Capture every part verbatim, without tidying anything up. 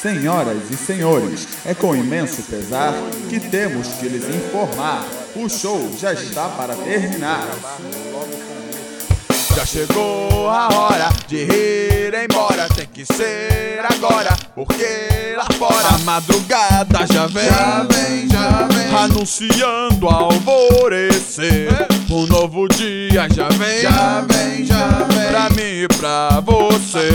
Senhoras e senhores, é com imenso pesar que temos que lhes informar: o show já está para terminar. Já chegou a hora de ir embora, tem que ser agora, porque lá fora a madrugada já vem, já vem, já vem, anunciando alvorecer. Um novo dia já vem, já vem, já vem, pra mim e pra você.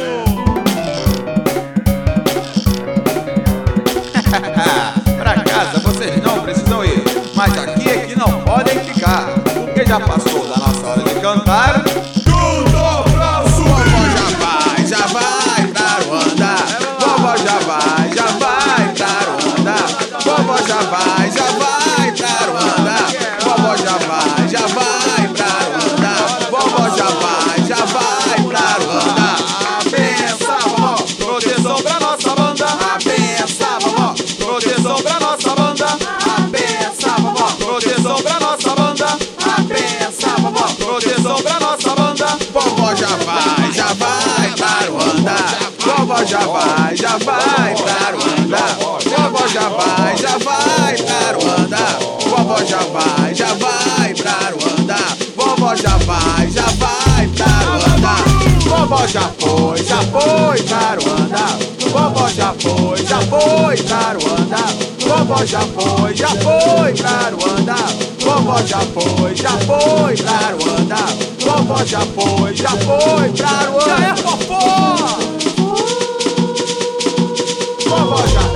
Pra casa vocês não precisam ir, mas aqui é que não podem ficar, porque já passou da nossa hora de cantar. Tudo pra sua vovó já vai, já vai pra Ruanda. Vovó já vai, já vai pra Ruanda. Vovó já vai, já vai pra Ruanda. Vovó já vai, já vai pra Ruanda. Vovó já vai, já vai pra Ruanda. A benção, vovó, Proteção pra nossa banda. a benção, vovó, Proteção pra nossa banda. a benção, vovó, Proteção pra nossa banda. a benção, vovó. Proteção pra nossa banda. Vovó já vai, já vai pra Ruanda. Vovó já vai, já vai pra Ruanda. Vovó já vai, já vai pra Ruanda. Vovó já vai, já vai pra Ruanda. Vovó já vai, já vai pra Ruanda. Vovó já foi, já foi pra Ruanda. Vovó já foi, já foi pra Ruanda. Vovó já foi, já foi pra Ruanda. Vovó já foi, já foi pra Ruanda. Vovó já foi, já foi pra Ruanda. Já é fofó! Vovó já